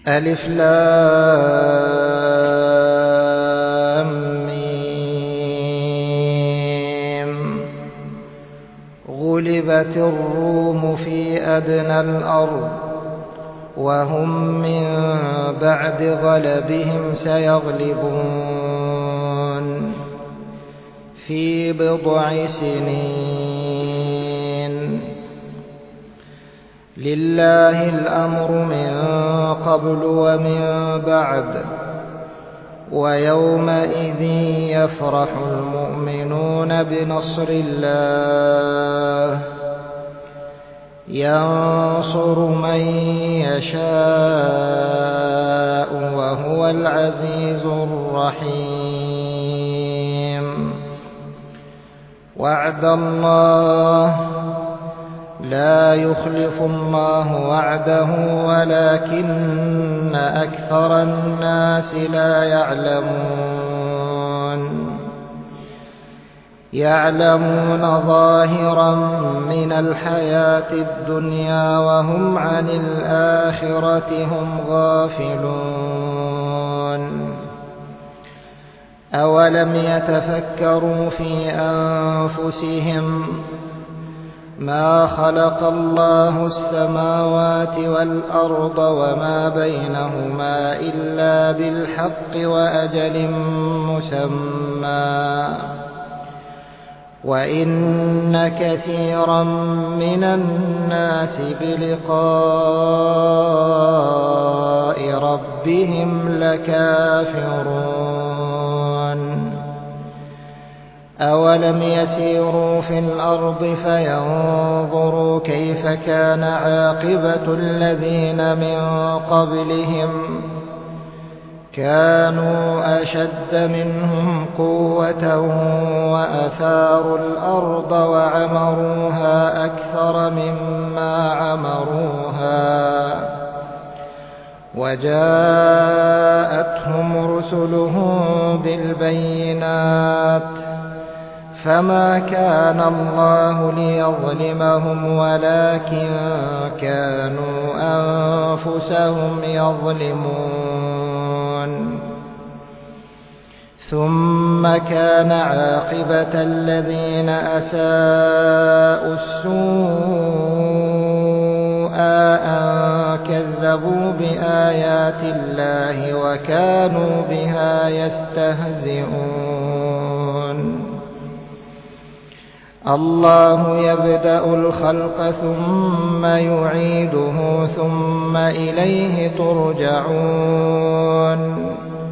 ألف لام ميم. غلبت الروم في أدنى الأرض وهم من بعد غلبهم سيغلبون في بضع سنين. لله الأمر من قبل ومن بعد ويومئذ يفرح المؤمنون بنصر الله ينصر من يشاء وهو العزيز الرحيم. وعد الله لا يخلف الله وعده ولكن أكثر الناس لا يعلمون ظاهرا من الحياة الدنيا وهم عن الآخرة هم غافلون. أولم يتفكروا في أنفسهم ما خلق الله السماوات والأرض وما بينهما إلا بالحق وأجل مسمى وإن كثيرا من الناس بلقاء ربهم لكافرون. أولم يسيروا في الأرض فينظروا كيف كان عاقبة الذين من قبلهم كانوا أشد منهم قوة وأثاروا الأرض وعمروها أكثر مما عمروها وجاءتهم رسلهم بالبينات فما كان الله ليظلمهم ولكن كانوا أنفسهم يظلمون. ثم كان عاقبة الذين أساءوا السوء أن كذبوا بآيات الله وكانوا بها يستهزئون. الله يبدأ الخلق ثم يعيده ثم إليه ترجعون.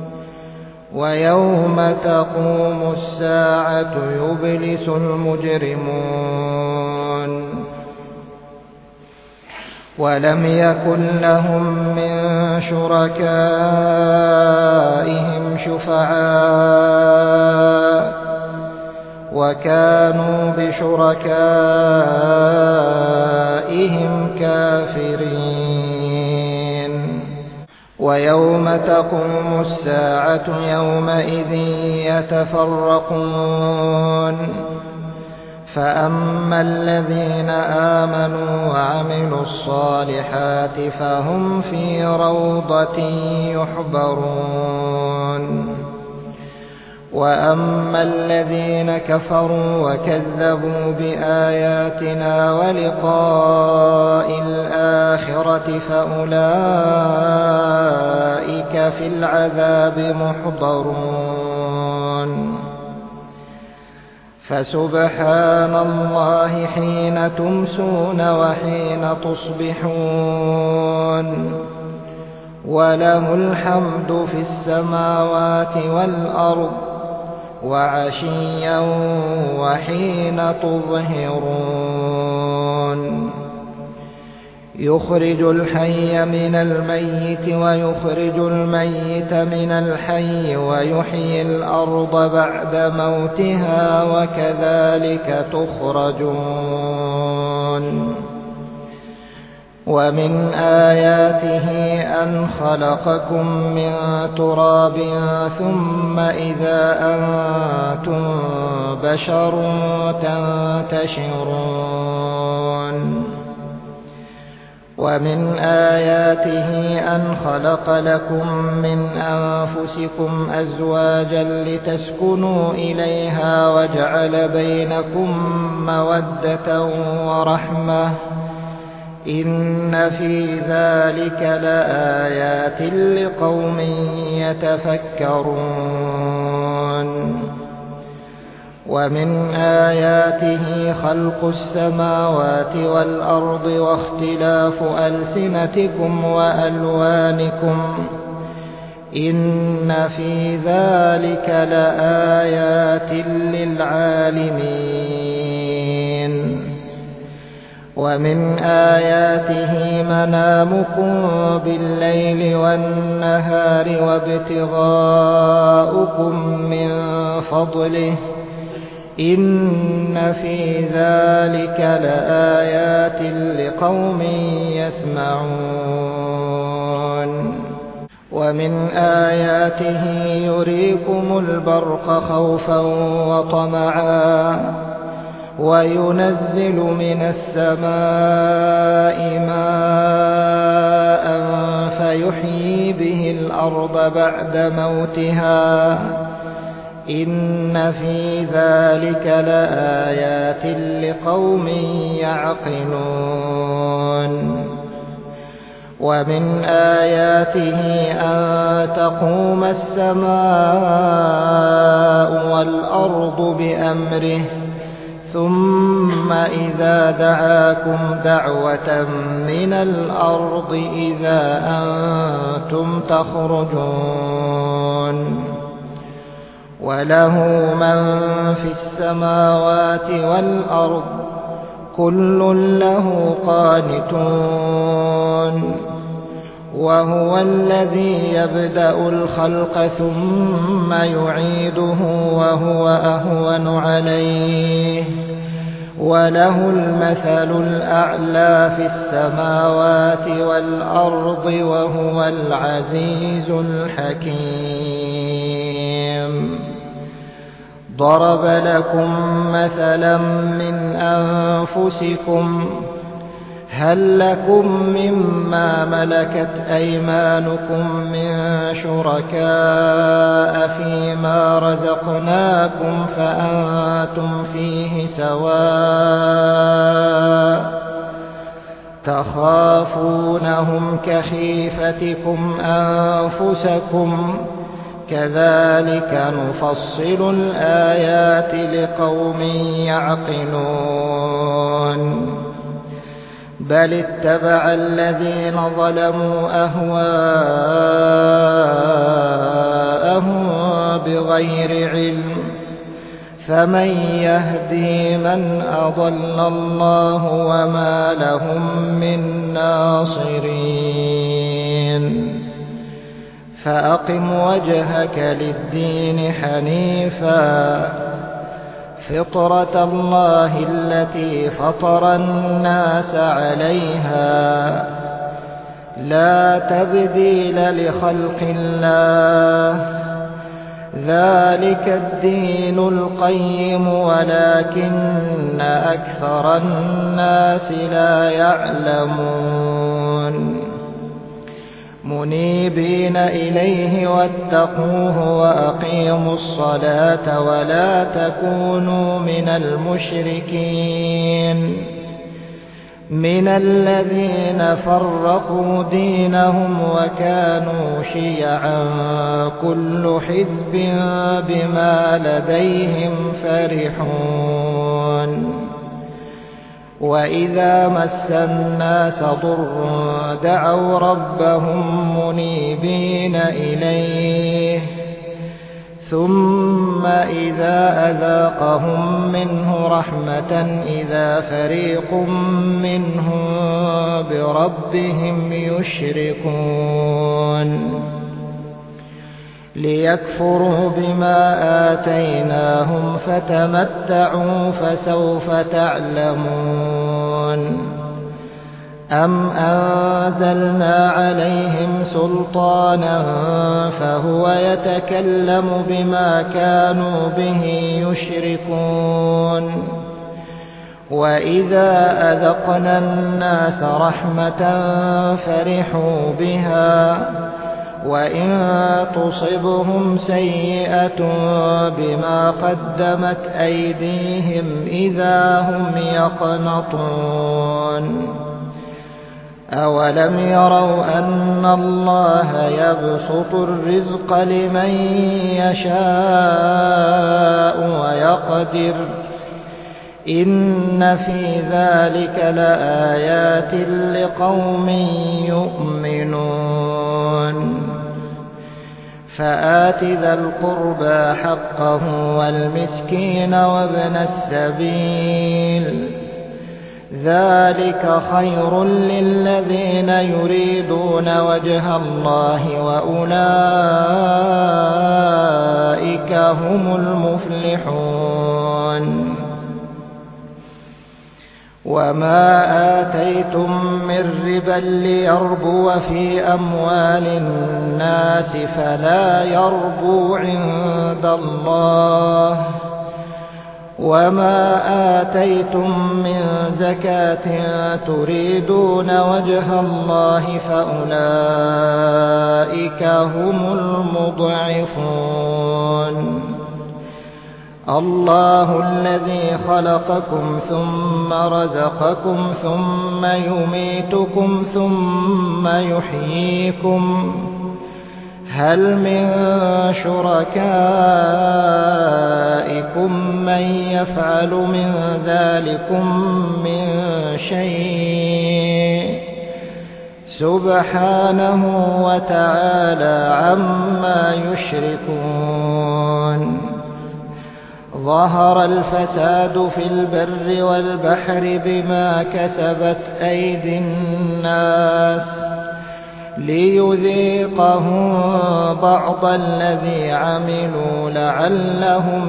ويوم تقوم الساعة يبلس المجرمون ولم يكن لهم من شركائهم شفعاء وكانوا بشركائهم كافرين. ويوم تقوم الساعة يومئذ يتفرقون فأما الذين آمنوا وعملوا الصالحات فهم في روضة يحبرون وأما الذين كفروا وكذبوا بآياتنا ولقاء الآخرة فأولئك في العذاب محضرون. فسبحان الله حين تمسون وحين تصبحون وله الحمد في السماوات والأرض وعشيا وحين تظهرون. يخرج الحي من الميت ويخرج الميت من الحي ويحيي الأرض بعد موتها وكذلك تخرجون. ومن آياته أن خلقكم من تراب ثم إذا أنتم بشر تنتشرون. ومن آياته أن خلق لكم من أنفسكم أزواجا لتسكنوا إليها وجعل بينكم مودة ورحمة إن في ذلك لآيات لقوم يتفكرون ومن آياته خلق السماوات والأرض واختلاف ألسنتكم وألوانكم إن في ذلك لآيات للعالمين ومن آياته منامكم بالليل والنهار وابتغاؤكم من فضله إن في ذلك لآيات لقوم يسمعون ومن آياته يريكم البرق خوفا وطمعا وينزل من السماء ماء فيحيي به الأرض بعد موتها إن في ذلك لآيات لقوم يعقلون ومن آياته أن تقوم السماء والأرض بأمره ثم إذا دعاكم دعوة من الأرض إذا أنتم تخرجون وله من في السماوات والأرض كل له قانتون وهو الذي يبدأ الخلق ثم يعيده وهو أهون عليه وله المثل الأعلى في السماوات والأرض وهو العزيز الحكيم ضرب لكم مثلا من أنفسكم هل لكم مما ملكت أيمانكم من شركاء فيما رزقناكم فأنتم فيه سواء تخافونهم كخيفتكم أنفسكم كذلك نفصل الآيات لقوم يعقلون بل اتبع الذين ظلموا أهواءهم بغير علم فمن يهدي من أضل الله وما لهم من ناصرين فأقم وجهك للدين حنيفا فطرة الله التي فطر الناس عليها لا تبديل لخلق الله ذلك الدين القيم ولكن أكثر الناس لا يعلمون منيبين إليه واتقوه وأقيموا الصلاة ولا تكونوا من المشركين من الذين فرقوا دينهم وكانوا شيعا كل حزب بما لديهم فرحون وإذا مس الناس ضر دعوا ربهم منيبين إليه ثم إذا أذاقهم منه رحمة إذا فريق منهم بربهم يشركون ليكفروا بما آتيناهم فتمتعوا فسوف تعلمون أم أنزلنا عليهم سلطانا فهو يتكلم بما كانوا به يشركون وإذا أذقنا الناس رحمة فرحوا بها وإن تصبهم سيئة بما قدمت أيديهم إذا هم يقنطون أولم يروا أن الله يبسط الرزق لمن يشاء ويقدر إن في ذلك لآيات لقوم يؤمنون فآت ذا القربى حقه والمسكين وابن السبيل ذلك خير للذين يريدون وجه الله وأولئك هم المفلحون وما آتيتم من ربا ليربو في أموال الناس فلا يربو عند الله وما آتيتم من زكاة تريدون وجه الله فأولئك هم المضعفون الله الذي خلقكم ثم رزقكم ثم يميتكم ثم يحييكم هل من شركائكم من يفعل من ذلكم من شيء سبحانه وتعالى عما يشركون ظهر الفساد في البر والبحر بما كسبت أيدي الناس ليذيقهم بعض الذي عملوا لعلهم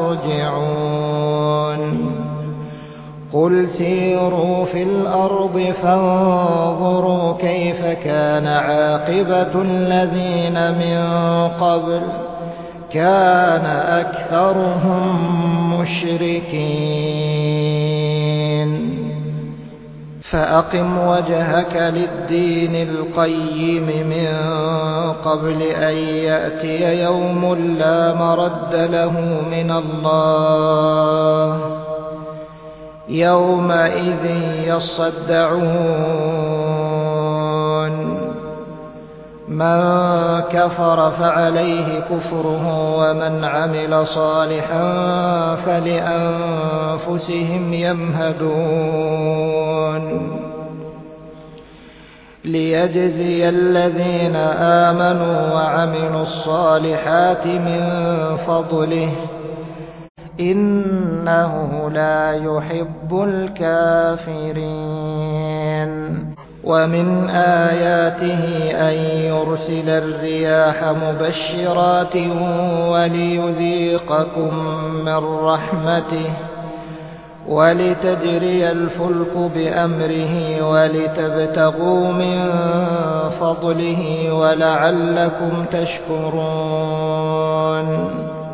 يرجعون قل سيروا في الأرض فانظروا كيف كان عاقبة الذين من قبل كان أكثرهم مشركين فأقم وجهك للدين القيم من قبل أن يأتي يوم لا مرد له من الله يومئذ يصدعون من كفر فعليه كفره ومن عمل صالحا فلأنفسهم يمهدون ليجزي الذين آمنوا وعملوا الصالحات من فضله إنه لا يحب الكافرين ومن آياته أن يرسل الرياح مبشرات وليذيقكم من رحمته ولتجري الفلك بأمره ولتبتغوا من فضله ولعلكم تشكرون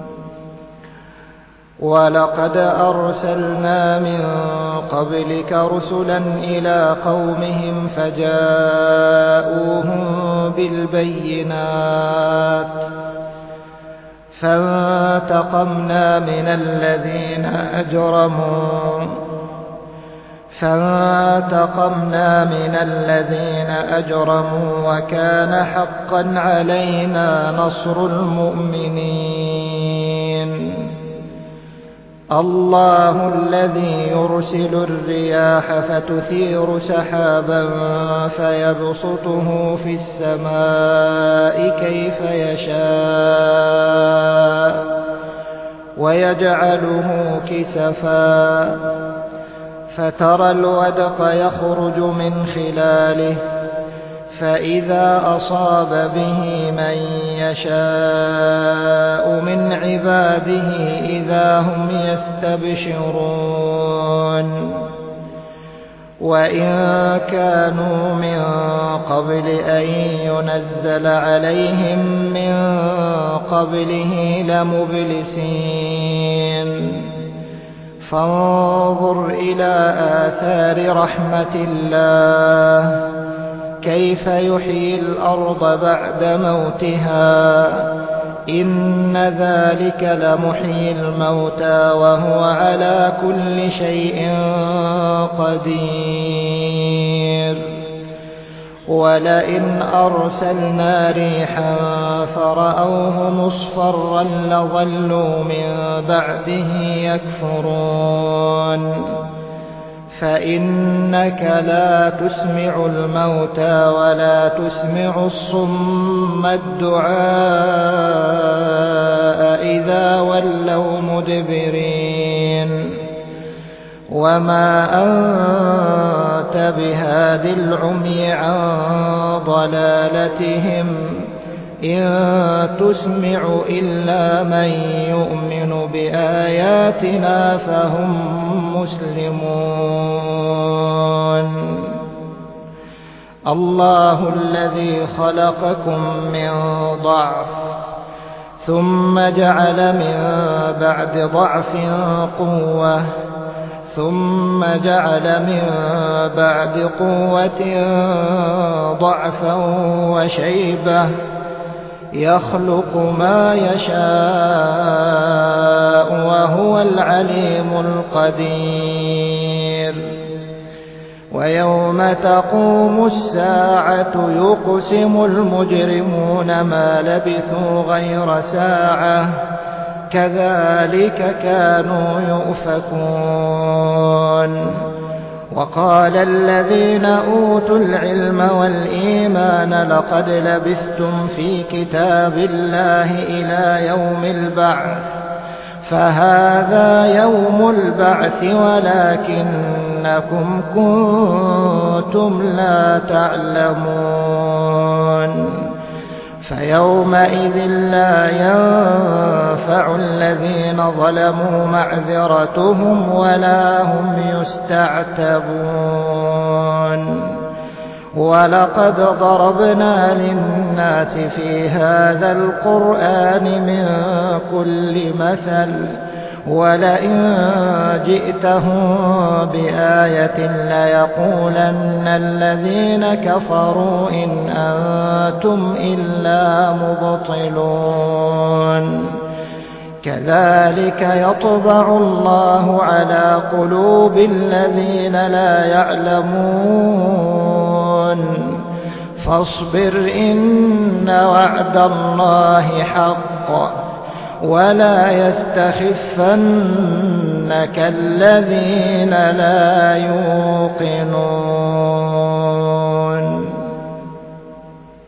ولقد أرسلنا من قبلك رسلا إلى قومهم فجاءوهم بالبينات فانتقمنا من الذين أجرموا وكان حقا علينا نصر المؤمنين الله الذي يرسل الرياح فتثير سحابا فيبسطه في السماء كيف يشاء ويجعله كسفا فترى الودق يخرج من خلاله فإذا أصاب به من يشاء من عباده إذا هم يستبشرون وإن كانوا من قبل أن ينزل عليهم من قبله لمبلسين فانظر إلى آثار رحمة الله كيف يحيي الأرض بعد موتها إن ذلك لمحيي الموتى وهو على كل شيء قدير ولئن أرسلنا ريحا فرأوه مصفرا لظلوا من بعده يكفرون فإنك لا تسمع الموتى ولا تسمع الصم الدعاء إذا ولوا مدبرين وما أنت بهاد العمي عن ضلالتهم إن تسمع إلا من يؤمن بآياتنا فهم مسلمون الله الذي خلقكم من ضعف ثم جعل من بعد ضعف قوة ثم جعل من بعد قوة ضعفا وشيبة يخلق ما يشاء وهو العليم القدير ويوم تقوم الساعة يقسم المجرمون ما لبثوا غير ساعة كذلك كانوا يؤفكون وقال الذين أوتوا العلم والإيمان لقد لبثتم في كتاب الله إلى يوم البعث فهذا يوم البعث ولكنكم كنتم لا تعلمون فيومئذ لا ينفع الذين ظلموا معذرتهم ولا هم يستعتبون ولقد ضربنا للناس في هذا القرآن من كل مثل ولئن جئتهم بآية ليقولن الذين كفروا إن أنتم إلا مبطلون كذلك يطبع الله على قلوب الذين لا يعلمون فاصبر إن وعد الله حق ولا يستخفنك الذين لا يوقنون